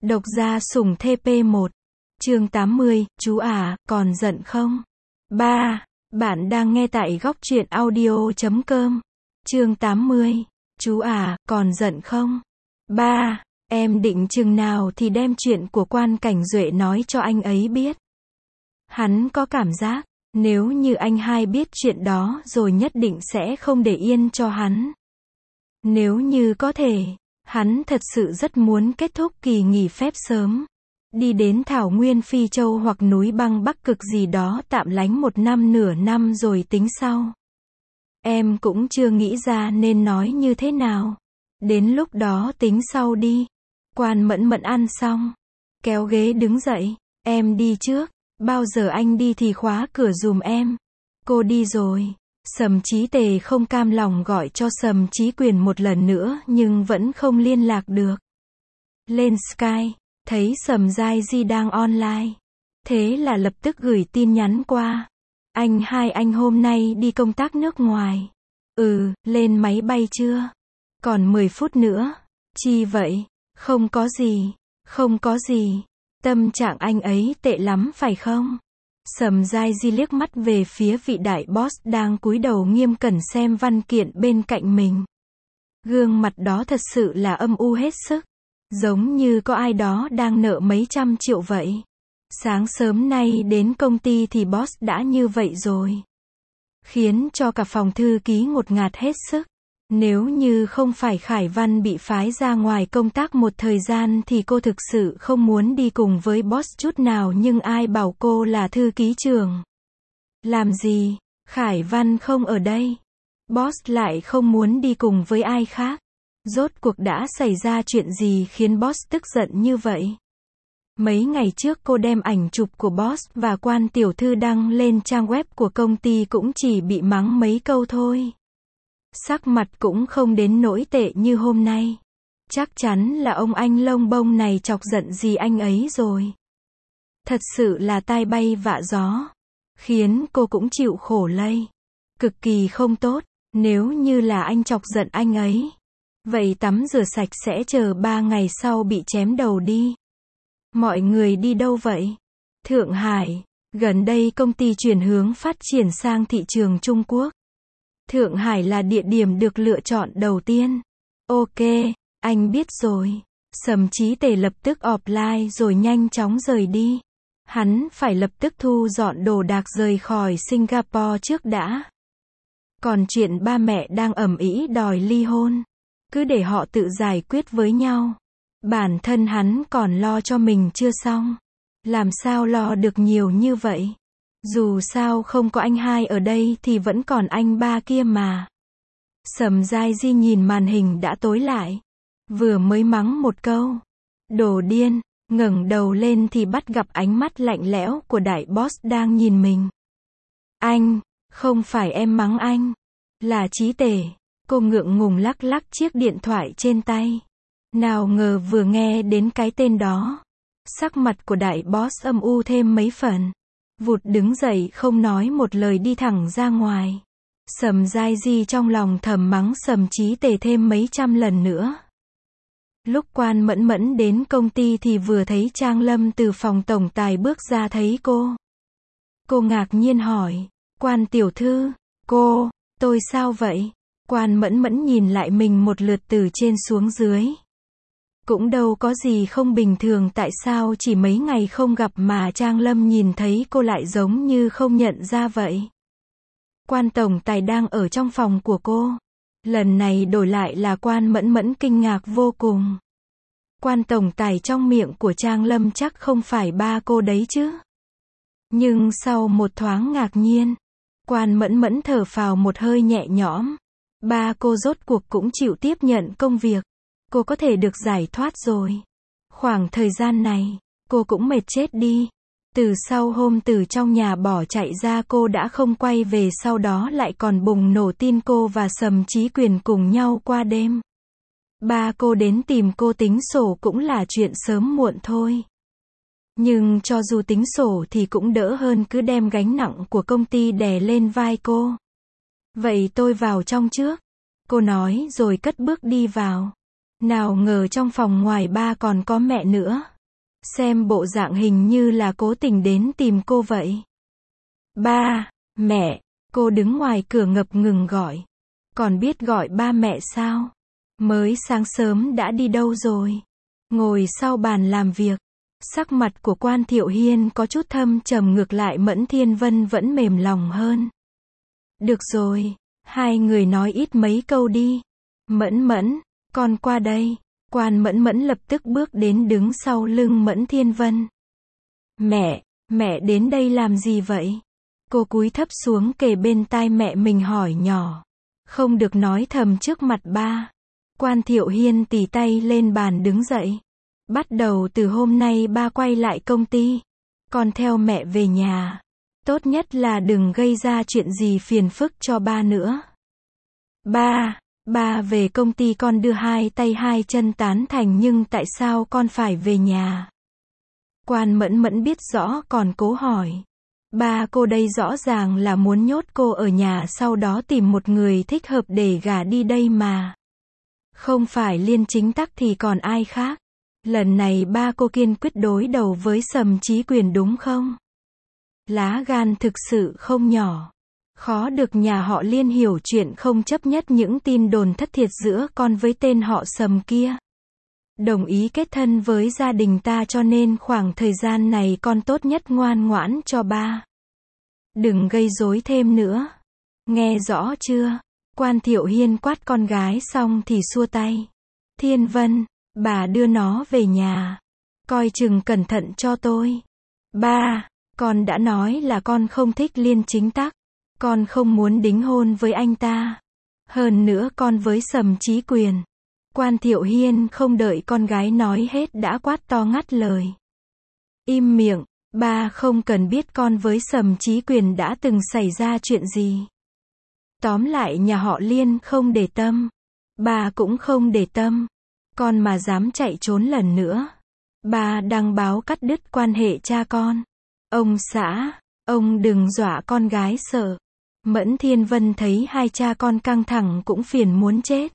Độc gia sủng TP1. Chương 80, chú à, còn giận không? 3. Bạn đang nghe tại góc truyện audio.com. Chương 80. Chú à, còn giận không? 3. Em định chừng nào thì đem chuyện của Quan Cảnh Duệ nói cho anh ấy biết. Hắn có cảm giác, nếu như anh hai biết chuyện đó rồi nhất định sẽ không để yên cho hắn. Nếu như có thể, hắn thật sự rất muốn kết thúc kỳ nghỉ phép sớm. Đi đến Thảo Nguyên Phi Châu hoặc núi băng Bắc Cực gì đó tạm lánh 1 năm nửa năm rồi tính sau. Em cũng chưa nghĩ ra nên nói như thế nào. Đến lúc đó tính sau đi. Quan Mẫn Mẫn ăn xong, kéo ghế đứng dậy. Em đi trước, bao giờ anh đi thì khóa cửa giùm em. Cô đi rồi. Sầm Chí Tề không cam lòng gọi cho Sầm Chí Quyền một lần nữa nhưng vẫn không liên lạc được. Lên Skype, thấy Sầm Giai Di đang online. Thế là lập tức gửi tin nhắn qua. Anh hai anh hôm nay đi công tác nước ngoài. Lên máy bay chưa? Còn 10 phút nữa. Chi vậy? Không có gì. Không có gì. Tâm trạng anh ấy tệ lắm phải không? Sầm Giai Di liếc mắt về phía vị đại boss đang cúi đầu nghiêm cẩn xem văn kiện bên cạnh mình. Gương mặt đó thật sự là âm u hết sức. Giống như có ai đó đang nợ mấy trăm triệu vậy. Sáng sớm nay đến công ty thì boss đã như vậy rồi. Khiến cho cả phòng thư ký ngột ngạt hết sức. Nếu như không phải Khải Văn bị phái ra ngoài công tác một thời gian thì cô thực sự không muốn đi cùng với boss chút nào, nhưng ai bảo cô là thư ký trưởng. Làm gì? Khải Văn không ở đây. Boss lại không muốn đi cùng với ai khác. Rốt cuộc đã xảy ra chuyện gì khiến boss tức giận như vậy? Mấy ngày trước cô đem ảnh chụp của boss và Quan tiểu thư đăng lên trang web của công ty cũng chỉ bị mắng mấy câu thôi. Sắc mặt cũng không đến nỗi tệ như hôm nay. Chắc chắn là ông anh lông bông này chọc giận gì anh ấy rồi. Thật sự là tai bay vạ gió. Khiến cô cũng chịu khổ lây. Cực kỳ không tốt, nếu như là anh chọc giận anh ấy. Vậy tắm rửa sạch sẽ chờ 3 ngày sau bị chém đầu đi. Mọi người đi đâu vậy? Thượng Hải. Gần đây công ty chuyển hướng phát triển sang thị trường Trung Quốc. Thượng Hải là địa điểm được lựa chọn đầu tiên. Ok, anh biết rồi. Sầm Chí Tề lập tức offline rồi nhanh chóng rời đi. Hắn phải lập tức thu dọn đồ đạc rời khỏi Singapore trước đã. Còn chuyện ba mẹ đang ầm ĩ đòi ly hôn, cứ để họ tự giải quyết với nhau. Bản thân hắn còn lo cho mình chưa xong. Làm sao lo được nhiều như vậy? Dù sao không có anh hai ở đây thì vẫn còn anh ba kia mà. Sầm Giai Di nhìn màn hình đã tối lại. Vừa mới mắng một câu. Đồ điên, ngẩng đầu lên thì bắt gặp ánh mắt lạnh lẽo của đại boss đang nhìn mình. Anh, không phải em mắng anh. Là Chí Tề. Cô ngượng ngùng lắc lắc chiếc điện thoại trên tay. Nào ngờ vừa nghe đến cái tên đó. Sắc mặt của đại boss âm u thêm mấy phần. Vụt đứng dậy không nói một lời đi thẳng ra ngoài. Sầm Giai Di trong lòng thầm mắng Sầm Chí Tề thêm mấy trăm lần nữa. Lúc Quan Mẫn Mẫn đến công ty thì vừa thấy Trang Lâm từ phòng tổng tài bước ra thấy cô. Cô ngạc nhiên hỏi, Quan tiểu thư, tôi sao vậy? Quan Mẫn Mẫn nhìn lại mình một lượt từ trên xuống dưới. Cũng đâu có gì không bình thường, tại sao chỉ mấy ngày không gặp mà Trang Lâm nhìn thấy cô lại giống như không nhận ra vậy? Quan tổng tài đang ở trong phòng của cô. Lần này đổi lại là Quan Mẫn Mẫn kinh ngạc vô cùng. Quan tổng tài trong miệng của Trang Lâm chắc không phải ba cô đấy chứ? Nhưng sau một thoáng ngạc nhiên, Quan Mẫn Mẫn thở phào một hơi nhẹ nhõm. Ba cô rốt cuộc cũng chịu tiếp nhận công việc. Cô có thể được giải thoát rồi. Khoảng thời gian này, cô cũng mệt chết đi. Từ sau hôm từ trong nhà bỏ chạy ra cô đã không quay về, sau đó lại còn bùng nổ tin cô và Sầm Chí Quyền cùng nhau qua đêm. Ba cô đến tìm cô tính sổ cũng là chuyện sớm muộn thôi. Nhưng cho dù tính sổ thì cũng đỡ hơn cứ đem gánh nặng của công ty đè lên vai cô. Vậy tôi vào trong trước. Cô nói rồi cất bước đi vào. Nào ngờ trong phòng ngoài ba còn có mẹ nữa. Xem bộ dạng hình như là cố tình đến tìm cô vậy. Ba, mẹ, cô đứng ngoài cửa ngập ngừng gọi. Còn biết gọi ba mẹ sao? Mới sáng sớm đã đi đâu rồi? Ngồi sau bàn làm việc. Sắc mặt của Quan Thiệu Hiên có chút thâm trầm, ngược lại Mẫn Thiên Vân vẫn mềm lòng hơn. Được rồi, hai người nói ít mấy câu đi. Mẫn Mẫn, con qua đây. Quan Mẫn Mẫn lập tức bước đến đứng sau lưng Mẫn Thiên Vân. Mẹ đến đây làm gì vậy? Cô cúi thấp xuống kề bên tai mẹ mình hỏi nhỏ. Không được nói thầm trước mặt ba. Quan Thiệu Hiên tì tay lên bàn đứng dậy. Bắt đầu từ hôm nay ba quay lại công ty. Con theo mẹ về nhà. Tốt nhất là đừng gây ra chuyện gì phiền phức cho ba nữa. Ba về công ty con đưa hai tay hai chân tán thành, nhưng tại sao con phải về nhà? Quan Mẫn Mẫn biết rõ còn cố hỏi. Ba cô đây rõ ràng là muốn nhốt cô ở nhà, sau đó tìm một người thích hợp để gả đi đây mà. Không phải Liên Chính Tắc thì còn ai khác. Lần này ba cô kiên quyết đối đầu với Sầm Chí Quyền đúng không? Lá gan thực sự không nhỏ. Khó được nhà họ Liên hiểu chuyện, không chấp nhất những tin đồn thất thiệt giữa con với tên họ Sầm kia. Đồng ý kết thân với gia đình ta, cho nên khoảng thời gian này con tốt nhất ngoan ngoãn cho ba. Đừng gây rối thêm nữa. Nghe rõ chưa? Quan Thiệu Hiên quát con gái xong thì xua tay. Thiên Vân, bà đưa nó về nhà. Coi chừng cẩn thận cho tôi. Ba, con đã nói là con không thích Liên Chính Tắc. Con không muốn đính hôn với anh ta. Hơn nữa con với Sầm Chí Quyền. Quan Thiệu Hiên không đợi con gái nói hết đã quát to ngắt lời. Im miệng, ba không cần biết con với Sầm Chí Quyền đã từng xảy ra chuyện gì. Tóm lại nhà họ Liên không để tâm. Ba cũng không để tâm. Con mà dám chạy trốn lần nữa, ba đăng báo cắt đứt quan hệ cha con. Ông xã, ông đừng dọa con gái sợ. Mẫn Thiên Vân thấy hai cha con căng thẳng cũng phiền muốn chết.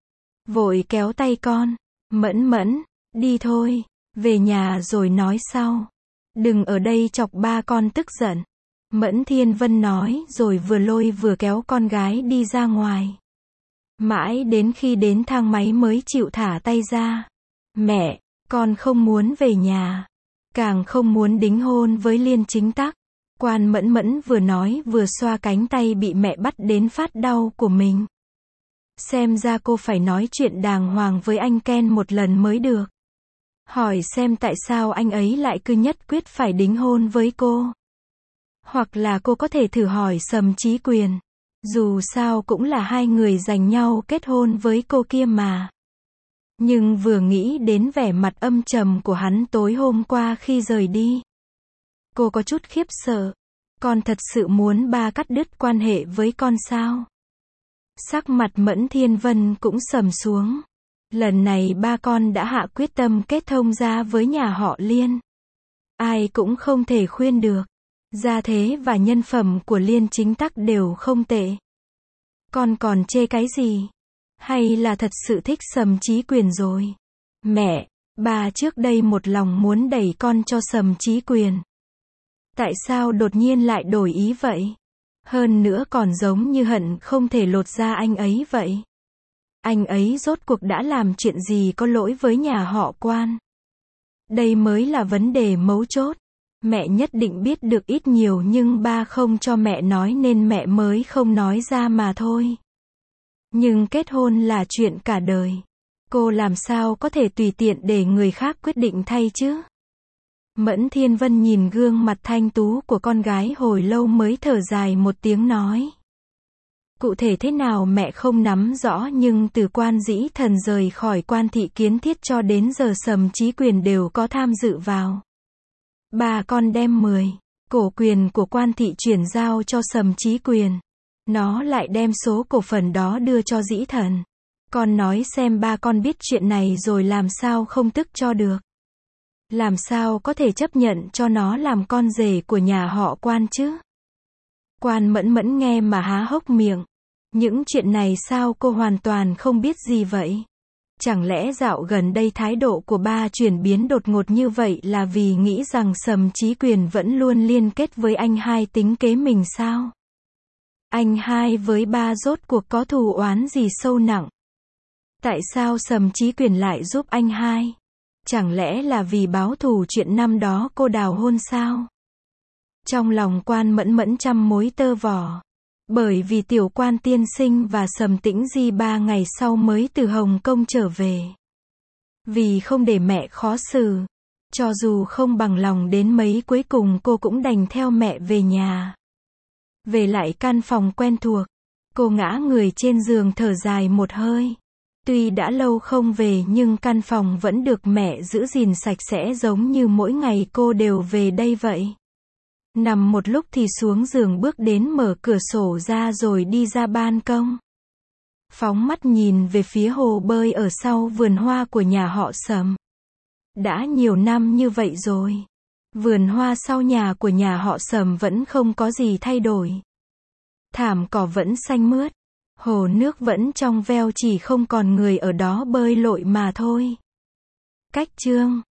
Vội kéo tay con. Mẫn Mẫn, đi thôi, về nhà rồi nói sau. Đừng ở đây chọc ba con tức giận. Mẫn Thiên Vân nói rồi vừa lôi vừa kéo con gái đi ra ngoài. Mãi đến khi đến thang máy mới chịu thả tay ra. Mẹ, con không muốn về nhà. Càng không muốn đính hôn với Liên Chính Tắc. Quan Mẫn Mẫn vừa nói vừa xoa cánh tay bị mẹ bắt đến phát đau của mình. Xem ra cô phải nói chuyện đàng hoàng với anh Ken một lần mới được. Hỏi xem tại sao anh ấy lại cứ nhất quyết phải đính hôn với cô. Hoặc là cô có thể thử hỏi Sầm Chí Quyền. Dù sao cũng là hai người giành nhau kết hôn với cô kia mà. Nhưng vừa nghĩ đến vẻ mặt âm trầm của hắn tối hôm qua khi rời đi, cô có chút khiếp sợ. Con thật sự muốn ba cắt đứt quan hệ với con sao? Sắc mặt Mẫn Thiên Vân cũng sầm xuống. Lần này ba con đã hạ quyết tâm kết thông gia với nhà họ Liên. Ai cũng không thể khuyên được. Gia thế và nhân phẩm của Liên Chính Tắc đều không tệ. Con còn chê cái gì? Hay là thật sự thích Sầm Chí Quyền rồi? Mẹ, ba trước đây một lòng muốn đẩy con cho Sầm Chí Quyền. Tại sao đột nhiên lại đổi ý vậy? Hơn nữa còn giống như hận không thể lột da anh ấy vậy. Anh ấy rốt cuộc đã làm chuyện gì có lỗi với nhà họ Quan? Đây mới là vấn đề mấu chốt. Mẹ nhất định biết được ít nhiều, nhưng ba không cho mẹ nói nên mẹ mới không nói ra mà thôi. Nhưng kết hôn là chuyện cả đời. Cô làm sao có thể tùy tiện để người khác quyết định thay chứ? Mẫn Thiên Vân nhìn gương mặt thanh tú của con gái hồi lâu mới thở dài một tiếng nói. Cụ thể thế nào mẹ không nắm rõ, nhưng từ Quan Dĩ Thần rời khỏi Quan Thị Kiến Thiết cho đến giờ Sầm Chí Quyền đều có tham dự vào. Bà con đem 10 cổ quyền của Quan Thị chuyển giao cho Sầm Chí Quyền. Nó lại đem số cổ phần đó đưa cho Dĩ Thần. Con nói xem ba con biết chuyện này rồi làm sao không tức cho được. Làm sao có thể chấp nhận cho nó làm con rể của nhà họ Quan chứ? Quan Mẫn Mẫn nghe mà há hốc miệng. Những chuyện này sao cô hoàn toàn không biết gì vậy? Chẳng lẽ dạo gần đây thái độ của ba chuyển biến đột ngột như vậy là vì nghĩ rằng Sầm Chí Quyền vẫn luôn liên kết với anh hai tính kế mình sao? Anh hai với ba rốt cuộc có thù oán gì sâu nặng? Tại sao Sầm Chí Quyền lại giúp anh hai? Chẳng lẽ là vì báo thù chuyện năm đó cô đào hôn sao? Trong lòng Quan Mẫn Mẫn trăm mối tơ vò. Bởi vì Tiểu Quan tiên sinh và Sầm Tĩnh Di 3 ngày sau mới từ Hồng Kông trở về. Vì không để mẹ khó xử, cho dù không bằng lòng đến mấy cuối cùng cô cũng đành theo mẹ về nhà. Về lại căn phòng quen thuộc, cô ngã người trên giường thở dài một hơi. Tuy đã lâu không về nhưng căn phòng vẫn được mẹ giữ gìn sạch sẽ giống như mỗi ngày cô đều về đây vậy. Nằm một lúc thì xuống giường bước đến mở cửa sổ ra rồi đi ra ban công. Phóng mắt nhìn về phía hồ bơi ở sau vườn hoa của nhà họ Sầm. Đã nhiều năm như vậy rồi. Vườn hoa sau nhà của nhà họ Sầm vẫn không có gì thay đổi. Thảm cỏ vẫn xanh mướt. Hồ nước vẫn trong veo chỉ không còn người ở đó bơi lội mà thôi. Cách chương